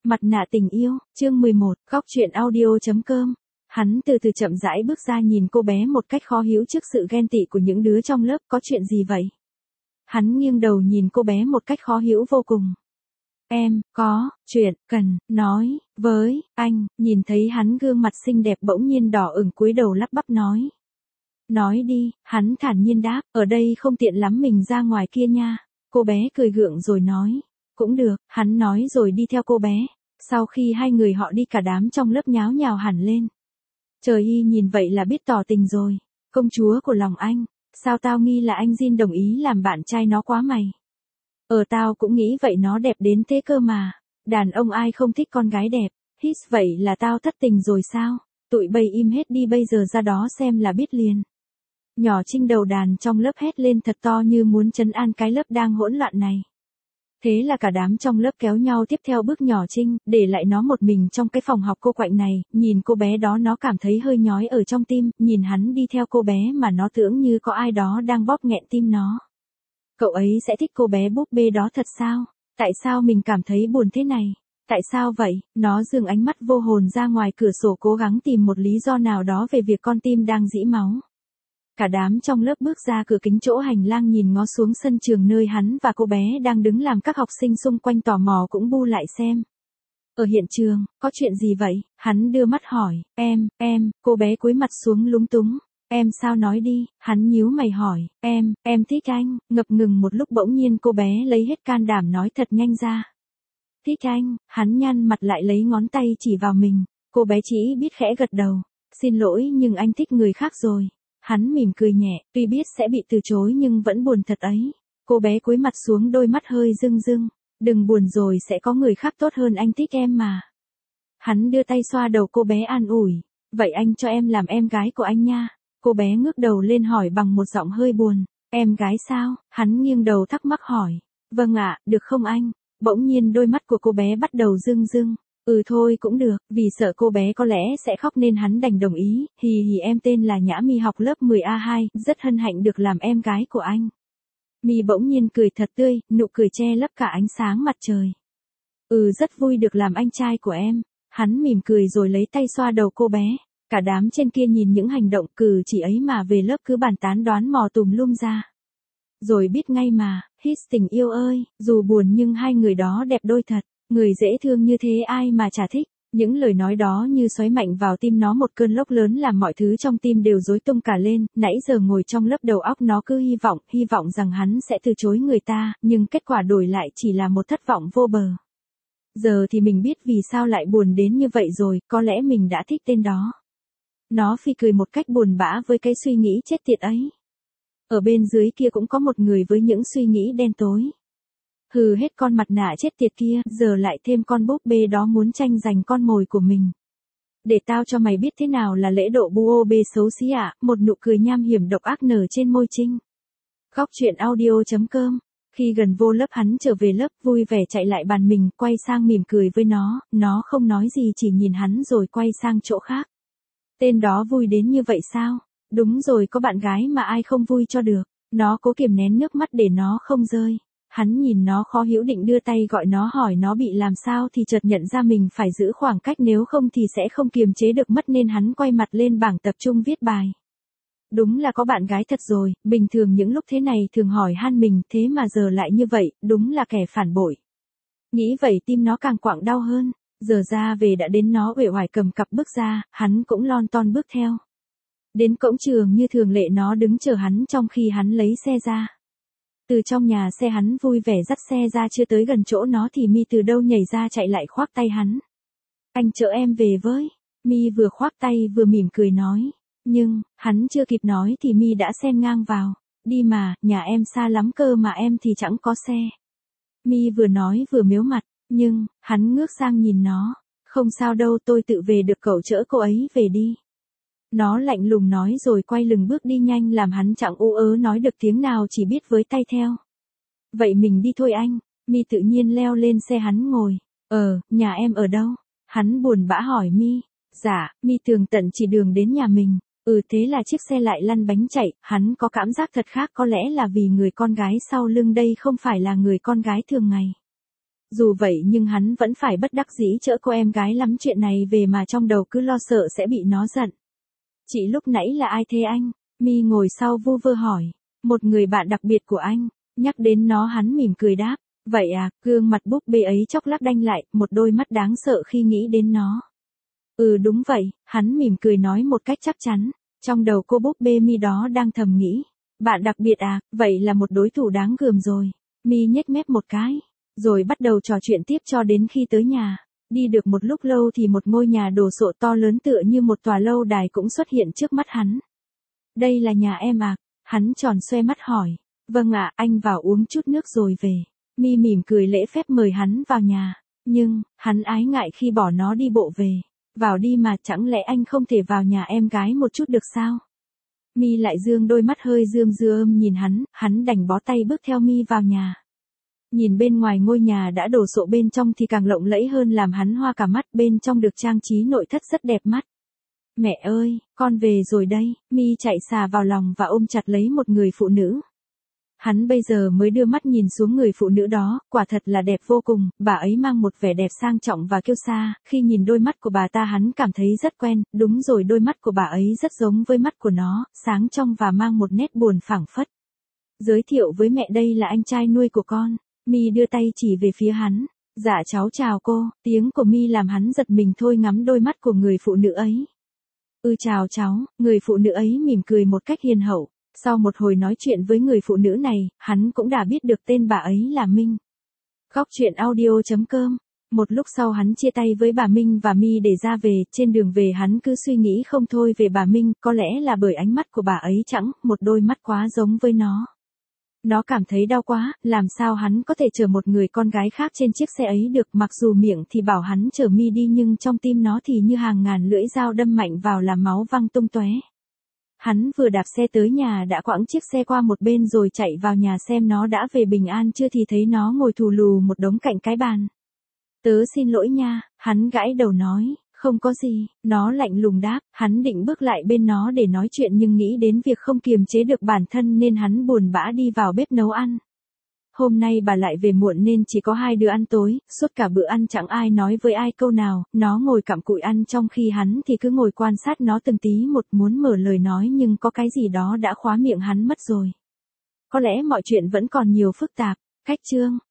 Mặt nạ tình yêu, chương 11, góc truyện audio.com. Hắn từ từ chậm rãi bước ra nhìn cô bé một cách khó hiểu trước sự ghen tị của những đứa trong lớp, có chuyện gì vậy? Hắn nghiêng đầu nhìn cô bé một cách khó hiểu vô cùng. Em, có, chuyện, cần, nói, với, anh, nhìn thấy hắn gương mặt xinh đẹp bỗng nhiên đỏ ửng cúi đầu lắp bắp nói. Nói đi, hắn thản nhiên đáp, ở đây không tiện lắm mình ra ngoài kia nha. Cô bé cười gượng rồi nói. Cũng được, hắn nói rồi đi theo cô bé. Sau khi hai người họ đi cả đám trong lớp nháo nhào hẳn lên. Trời y nhìn vậy là biết tỏ tình rồi. Công chúa của lòng anh, sao tao nghi là anh Jin đồng ý làm bạn trai nó quá mày. Tao cũng nghĩ vậy, nó đẹp đến thế cơ mà. Đàn ông ai không thích con gái đẹp. Hít vậy là tao thất tình rồi sao? Tụi bay im hết đi, bây giờ ra đó xem là biết liền. Nhỏ Trinh đầu đàn trong lớp hét lên thật to như muốn trấn an cái lớp đang hỗn loạn này. Thế là cả đám trong lớp kéo nhau tiếp theo bước nhỏ Trinh, để lại nó một mình trong cái phòng học cô quạnh này. Nhìn cô bé đó nó cảm thấy hơi nhói ở trong tim, nhìn hắn đi theo cô bé mà nó tưởng như có ai đó đang bóp nghẹn tim nó. Cậu ấy sẽ thích cô bé búp bê đó thật sao? Tại sao mình cảm thấy buồn thế này? Tại sao vậy? Nó dường ánh mắt vô hồn ra ngoài cửa sổ cố gắng tìm một lý do nào đó về việc con tim đang rỉ máu. Cả đám trong lớp bước ra cửa kính chỗ hành lang nhìn ngó xuống sân trường nơi hắn và cô bé đang đứng, làm các học sinh xung quanh tò mò cũng bu lại xem. Ở hiện trường, có chuyện gì vậy? Hắn đưa mắt hỏi. Em, cô bé cúi mặt xuống lúng túng. Em sao, nói đi, hắn nhíu mày hỏi. Em thích anh, ngập ngừng một lúc bỗng nhiên cô bé lấy hết can đảm nói thật nhanh ra. Thích anh, hắn nhăn mặt lại lấy ngón tay chỉ vào mình. Cô bé chỉ biết khẽ gật đầu. Xin lỗi nhưng anh thích người khác rồi. Hắn mỉm cười nhẹ, tuy biết sẽ bị từ chối nhưng vẫn buồn thật ấy. Cô bé cúi mặt xuống, đôi mắt hơi rưng rưng. Đừng buồn rồi, sẽ có người khác tốt hơn, anh thích em mà. Hắn đưa tay xoa đầu cô bé an ủi. Vậy anh cho em làm em gái của anh nha. Cô bé ngước đầu lên hỏi bằng một giọng hơi buồn. Em gái sao? Hắn nghiêng đầu thắc mắc hỏi. Vâng ạ, được không anh? Bỗng nhiên đôi mắt của cô bé bắt đầu rưng rưng. Thôi cũng được, vì sợ cô bé có lẽ sẽ khóc nên hắn đành đồng ý. Hì, em tên là Nhã My, học lớp 10A2, rất hân hạnh được làm em gái của anh. My bỗng nhiên cười thật tươi, nụ cười che lấp cả ánh sáng mặt trời. Rất vui được làm anh trai của em. Hắn mỉm cười rồi lấy tay xoa đầu cô bé. Cả đám trên kia nhìn những hành động cử chỉ ấy mà về lớp cứ bàn tán đoán mò tùm lum ra. Rồi biết ngay mà, hít tình yêu ơi, dù buồn nhưng hai người đó đẹp đôi thật. Người dễ thương như thế ai mà chả thích. Những lời nói đó như xoáy mạnh vào tim nó một cơn lốc lớn, làm mọi thứ trong tim đều rối tung cả lên. Nãy giờ ngồi trong lớp đầu óc nó cứ hy vọng rằng hắn sẽ từ chối người ta, nhưng kết quả đổi lại chỉ là một thất vọng vô bờ. Giờ thì mình biết vì sao lại buồn đến như vậy rồi, có lẽ mình đã thích tên đó. Nó phì cười một cách buồn bã với cái suy nghĩ chết tiệt ấy. Ở bên dưới kia cũng có một người với những suy nghĩ đen tối. Hừ, hết con mặt nạ chết tiệt kia, giờ lại thêm con búp bê đó muốn tranh giành con mồi của mình. Để tao cho mày biết thế nào là lễ độ bu ô bê xấu xí ạ. Một nụ cười nham hiểm độc ác nở trên môi Trinh. Góc truyện audio.com. Khi gần vô lớp hắn trở về lớp vui vẻ chạy lại bàn mình, quay sang mỉm cười với nó không nói gì chỉ nhìn hắn rồi quay sang chỗ khác. Tên đó vui đến như vậy sao? Đúng rồi, có bạn gái mà ai không vui cho được. Nó cố kiềm nén nước mắt để nó không rơi. Hắn nhìn nó khó hiểu, định đưa tay gọi nó hỏi nó bị làm sao thì chợt nhận ra mình phải giữ khoảng cách, nếu không thì sẽ không kiềm chế được mất, nên hắn quay mặt lên bảng tập trung viết bài. Đúng là có bạn gái thật rồi, bình thường những lúc thế này thường hỏi han mình, thế mà giờ lại như vậy, đúng là kẻ phản bội. Nghĩ vậy tim nó càng quặn đau hơn. Giờ ra về đã đến, nó uể oải cầm cặp bước ra, hắn cũng lon ton bước theo. Đến cổng trường như thường lệ nó đứng chờ hắn trong khi hắn lấy xe ra. Từ trong nhà xe hắn vui vẻ dắt xe ra, chưa tới gần chỗ nó thì My từ đâu nhảy ra chạy lại khoác tay hắn. Anh chở em về với. My vừa khoác tay vừa mỉm cười nói. Nhưng, hắn chưa kịp nói thì My đã xen ngang vào. Đi mà, nhà em xa lắm cơ mà em thì chẳng có xe. My vừa nói vừa mếu mặt, nhưng, hắn ngước sang nhìn nó. Không sao đâu, tôi tự về được, cậu chở cô ấy về đi. Nó lạnh lùng nói rồi quay lưng bước đi nhanh, làm hắn chẳng nói được tiếng nào, chỉ biết với tay theo. Vậy mình đi thôi anh. My tự nhiên leo lên xe hắn ngồi. Nhà em ở đâu? Hắn buồn bã hỏi My. Dạ, My tường tận chỉ đường đến nhà mình. Thế là chiếc xe lại lăn bánh chạy. Hắn có cảm giác thật khác, có lẽ là vì người con gái sau lưng đây không phải là người con gái thường ngày. Dù vậy nhưng hắn vẫn phải bất đắc dĩ chở cô em gái lắm chuyện này về mà trong đầu cứ lo sợ sẽ bị nó giận. Chị lúc nãy là ai thế anh? Mi ngồi sau vu vơ hỏi. Một người bạn đặc biệt của anh. Nhắc đến nó hắn mỉm cười đáp. Vậy à, gương mặt búp bê ấy chốc lát đanh lại, một đôi mắt đáng sợ khi nghĩ đến nó. Ừ đúng vậy, hắn mỉm cười nói một cách chắc chắn. Trong đầu cô búp bê Mi đó đang thầm nghĩ. Bạn đặc biệt à, vậy là một đối thủ đáng gờm rồi. Mi nhếch mép một cái. Rồi bắt đầu trò chuyện tiếp cho đến khi tới nhà. Đi được một lúc lâu thì một ngôi nhà đồ sộ to lớn tựa như một tòa lâu đài cũng xuất hiện trước mắt hắn. Đây là nhà em à? Hắn tròn xoe mắt hỏi. Vâng ạ, anh vào uống chút nước rồi về. Mi mỉm cười lễ phép mời hắn vào nhà. Nhưng, hắn ái ngại khi bỏ nó đi bộ về. Vào đi mà, chẳng lẽ anh không thể vào nhà em gái một chút được sao? Mi lại dương đôi mắt hơi rơm rơm nhìn hắn đành bó tay bước theo Mi vào nhà. Nhìn bên ngoài ngôi nhà đã đồ sộ bên trong thì càng lộng lẫy hơn làm hắn hoa cả mắt, bên trong được trang trí nội thất rất đẹp mắt. Mẹ ơi, con về rồi đây, Mi chạy xà vào lòng và ôm chặt lấy một người phụ nữ. Hắn bây giờ mới đưa mắt nhìn xuống người phụ nữ đó, quả thật là đẹp vô cùng, bà ấy mang một vẻ đẹp sang trọng và kiêu sa, khi nhìn đôi mắt của bà ta hắn cảm thấy rất quen, đúng rồi đôi mắt của bà ấy rất giống với mắt của nó, sáng trong và mang một nét buồn phảng phất. Giới thiệu với mẹ đây là anh trai nuôi của con. Mi đưa tay chỉ về phía hắn. Dạ cháu chào cô, tiếng của Mi làm hắn giật mình thôi ngắm đôi mắt của người phụ nữ ấy. Chào cháu, người phụ nữ ấy mỉm cười một cách hiền hậu. Sau một hồi nói chuyện với người phụ nữ này, hắn cũng đã biết được tên bà ấy là Minh. Góc truyện audio.com. Một lúc sau hắn chia tay với bà Minh và Mi để ra về, trên đường về hắn cứ suy nghĩ không thôi về bà Minh, có lẽ là bởi ánh mắt của bà ấy chẳng, một đôi mắt quá giống với nó. Nó cảm thấy đau quá, làm sao hắn có thể chở một người con gái khác trên chiếc xe ấy được, mặc dù miệng thì bảo hắn chở Mi đi nhưng trong tim nó thì như hàng ngàn lưỡi dao đâm mạnh vào làm máu văng tung tóe. Hắn vừa đạp xe tới nhà đã quãng chiếc xe qua một bên rồi chạy vào nhà xem nó đã về bình an chưa thì thấy nó ngồi thù lù một đống cạnh cái bàn. Tớ xin lỗi nha, hắn gãi đầu nói, không có gì, nó lạnh lùng đáp, hắn định bước lại bên nó để nói chuyện nhưng nghĩ đến việc không kiềm chế được bản thân nên hắn buồn bã đi vào bếp nấu ăn. Hôm nay bà lại về muộn nên chỉ có hai đứa ăn tối, suốt cả bữa ăn chẳng ai nói với ai câu nào, nó ngồi cặm cụi ăn trong khi hắn thì cứ ngồi quan sát nó từng tí một muốn mở lời nói nhưng có cái gì đó đã khóa miệng hắn mất rồi. Có lẽ mọi chuyện vẫn còn nhiều phức tạp. Cách chương